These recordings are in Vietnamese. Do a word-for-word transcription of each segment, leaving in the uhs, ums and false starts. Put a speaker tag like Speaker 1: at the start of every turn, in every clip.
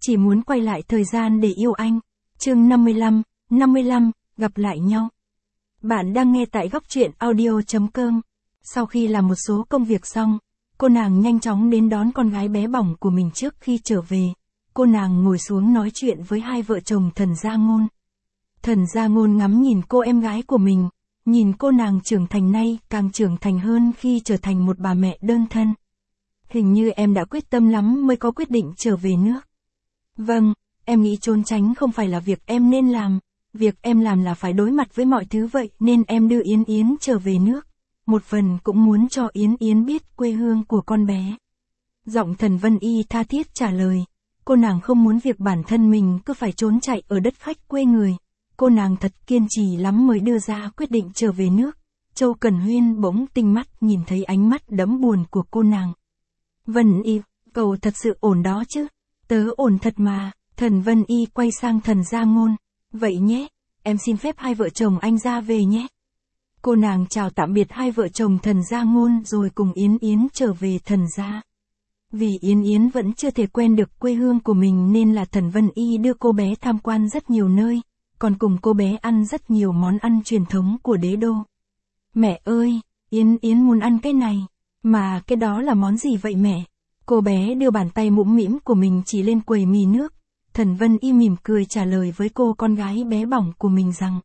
Speaker 1: chỉ muốn quay lại thời gian để yêu anh. Chương năm mươi lăm, năm mươi lăm, gặp lại nhau. Bạn đang nghe tại góc truyện audio.com. Sau khi làm một số công việc xong, cô nàng nhanh chóng đến đón con gái bé bỏng của mình trước khi trở về. Cô nàng ngồi xuống nói chuyện với hai vợ chồng Thần Gia Ngôn. Thần Gia Ngôn ngắm nhìn cô em gái của mình, nhìn cô nàng trưởng thành nay càng trưởng thành hơn khi trở thành một bà mẹ đơn thân. Hình như em đã quyết tâm lắm mới có quyết định trở về nước. Vâng, em nghĩ trốn tránh không phải là việc em nên làm, việc em làm là phải đối mặt với mọi thứ vậy nên em đưa Yến Yến trở về nước. Một phần cũng muốn cho Yến Yến biết quê hương của con bé. Giọng Thần Vân Y tha thiết trả lời, cô nàng không muốn việc bản thân mình cứ phải trốn chạy ở đất khách quê người. Cô nàng thật kiên trì lắm mới đưa ra quyết định trở về nước. Châu Cần Huyên bỗng tinh mắt nhìn thấy ánh mắt đẫm buồn của cô nàng. Vân Y, cậu thật sự ổn đó chứ? Tớ ổn thật mà. Thần Vân Y quay sang Thần Gia Ngôn. Vậy nhé, em xin phép hai vợ chồng anh ra về nhé. Cô nàng chào tạm biệt hai vợ chồng Thần Gia Ngôn rồi cùng Yến Yến trở về Thần Gia. Vì Yến Yến vẫn chưa thể quen được quê hương của mình nên là Thần Vân Y đưa cô bé tham quan rất nhiều nơi, còn cùng cô bé ăn rất nhiều món ăn truyền thống của đế đô. Mẹ ơi, Yến Yến muốn ăn cái này. Mà cái đó là món gì vậy mẹ? Cô bé đưa bàn tay mũm mĩm của mình chỉ lên quầy mì nước. Thần Vân Y mỉm cười trả lời với cô con gái bé bỏng của mình rằng,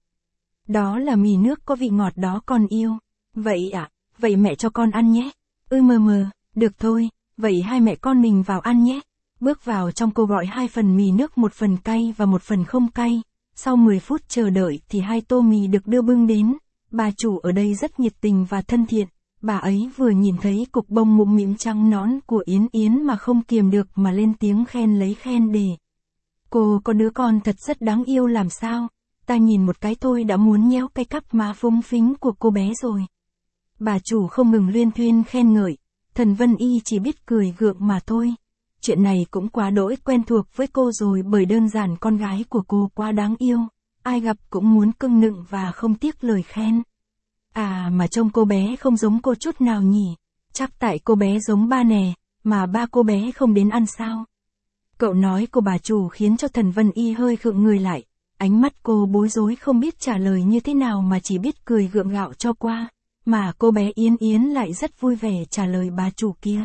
Speaker 1: đó là mì nước có vị ngọt đó con yêu. Vậy ạ, à, vậy mẹ cho con ăn nhé. Ừ mờ mờ, được thôi, vậy hai mẹ con mình vào ăn nhé. Bước vào trong cô gọi hai phần mì nước, một phần cay và một phần không cay. Sau mười phút chờ đợi thì hai tô mì được đưa bưng đến. Bà chủ ở đây rất nhiệt tình và thân thiện. Bà ấy vừa nhìn thấy cục bông mũm mĩm trắng nõn của Yến Yến mà không kiềm được mà lên tiếng khen lấy khen để. Cô có đứa con thật rất đáng yêu làm sao, ta nhìn một cái thôi đã muốn nhéo cái cắp má phúng phính của cô bé rồi. Bà chủ không ngừng luyên thuyên khen ngợi, Thần Vân Y chỉ biết cười gượng mà thôi. Chuyện này cũng quá đỗi quen thuộc với cô rồi bởi đơn giản con gái của cô quá đáng yêu, ai gặp cũng muốn cưng nựng và không tiếc lời khen. À mà trông cô bé không giống cô chút nào nhỉ, chắc tại cô bé giống ba nè, mà ba cô bé không đến ăn sao. Cậu nói của bà chủ khiến cho Thần Vân Y hơi khựng người lại, ánh mắt cô bối rối không biết trả lời như thế nào mà chỉ biết cười gượng gạo cho qua, mà cô bé Yến Yến lại rất vui vẻ trả lời bà chủ kia.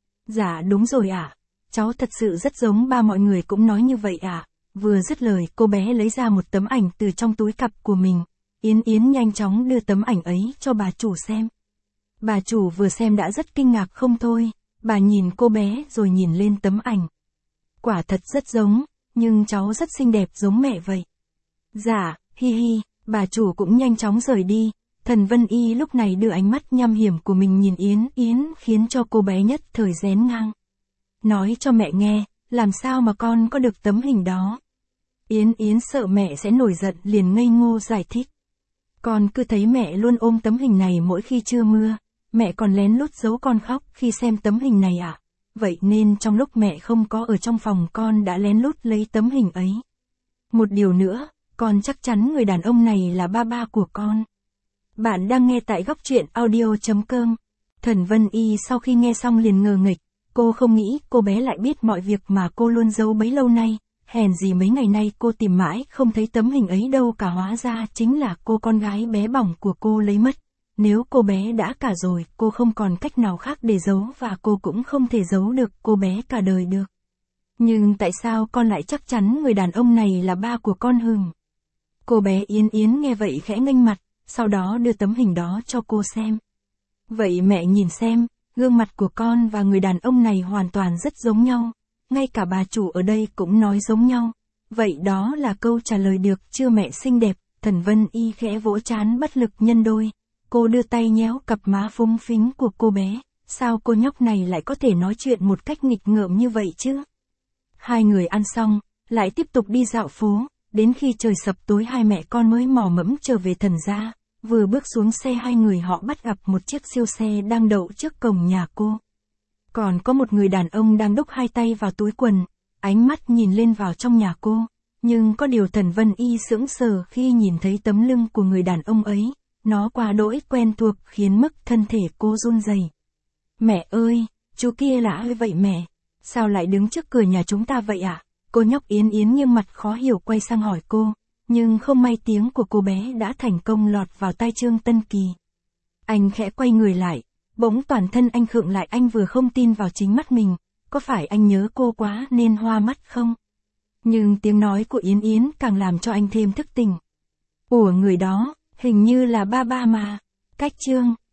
Speaker 1: Dạ đúng rồi ạ, à, cháu thật sự rất giống ba, mọi người cũng nói như vậy ạ. À. Vừa dứt lời cô bé lấy ra một tấm ảnh từ trong túi cặp của mình. Yến Yến nhanh chóng đưa tấm ảnh ấy cho bà chủ xem. Bà chủ vừa xem đã rất kinh ngạc không thôi, bà nhìn cô bé rồi nhìn lên tấm ảnh. Quả thật rất giống, nhưng cháu rất xinh đẹp giống mẹ vậy. Dạ, hi hi, bà chủ cũng nhanh chóng rời đi. Thần Vân Y lúc này đưa ánh mắt nham hiểm của mình nhìn Yến Yến khiến cho cô bé nhất thời rén ngang. Nói cho mẹ nghe, làm sao mà con có được tấm hình đó? Yến Yến sợ mẹ sẽ nổi giận liền ngây ngô giải thích. Con cứ thấy mẹ luôn ôm tấm hình này mỗi khi trưa mưa, mẹ còn lén lút giấu con khóc khi xem tấm hình này à? Vậy nên trong lúc mẹ không có ở trong phòng con đã lén lút lấy tấm hình ấy. Một điều nữa, con chắc chắn người đàn ông này là ba ba của con. Bạn đang nghe tại góc truyện audio.com. Thần Vân Y sau khi nghe xong liền ngờ nghịch, cô không nghĩ cô bé lại biết mọi việc mà cô luôn giấu bấy lâu nay. Hèn gì mấy ngày nay cô tìm mãi không thấy tấm hình ấy đâu cả, hóa ra chính là cô con gái bé bỏng của cô lấy mất. Nếu cô bé đã cả rồi, cô không còn cách nào khác để giấu và cô cũng không thể giấu được cô bé cả đời được. Nhưng tại sao con lại chắc chắn người đàn ông này là ba của con hừm? Cô bé Yến Yến nghe vậy khẽ nghênh mặt, sau đó đưa tấm hình đó cho cô xem. Vậy mẹ nhìn xem, gương mặt của con và người đàn ông này hoàn toàn rất giống nhau. Ngay cả bà chủ ở đây cũng nói giống nhau. Vậy đó là câu trả lời được chưa mẹ xinh đẹp? Thần Vân Y khẽ vỗ trán bất lực nhân đôi. Cô đưa tay nhéo cặp má phúng phính của cô bé. Sao cô nhóc này lại có thể nói chuyện một cách nghịch ngợm như vậy chứ? Hai người ăn xong, lại tiếp tục đi dạo phố. Đến khi trời sập tối hai mẹ con mới mò mẫm trở về Thần gia. Vừa bước xuống xe hai người họ bắt gặp một chiếc siêu xe đang đậu trước cổng nhà cô. Còn có một người đàn ông đang đúc hai tay vào túi quần, ánh mắt nhìn lên vào trong nhà cô. Nhưng có điều Thần Vân Y sững sờ khi nhìn thấy tấm lưng của người đàn ông ấy, nó quá đỗi quen thuộc khiến mức thân thể cô run rẩy. Mẹ ơi, chú kia là ai vậy mẹ? Sao lại đứng trước cửa nhà chúng ta vậy ạ? À? Cô nhóc Yến Yến nghiêm mặt khó hiểu quay sang hỏi cô, nhưng không may tiếng của cô bé đã thành công lọt vào tai Trương Tân Kỳ. Anh khẽ quay người lại, bỗng toàn thân anh khựng lại, anh vừa không tin vào chính mắt mình, có phải anh nhớ cô quá nên hoa mắt không? Nhưng tiếng nói của Yến Yến càng làm cho anh thêm thức tỉnh. Ủa người đó, hình như là ba ba mà, cách Trương.